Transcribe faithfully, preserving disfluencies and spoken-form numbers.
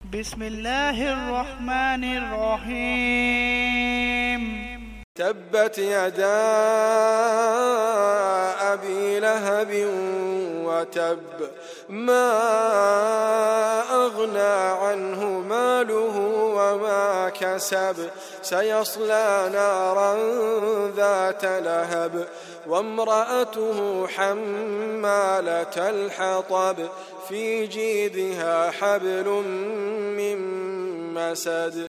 بسم الله الرحمن الرحيم. تبت يدا أبي لهب وتب، ما أغنى عنه ماله وما كسب، سيصلى نارا ذات لهب، وامرأته حمالة الحطب، في جيدها حبل من مسد.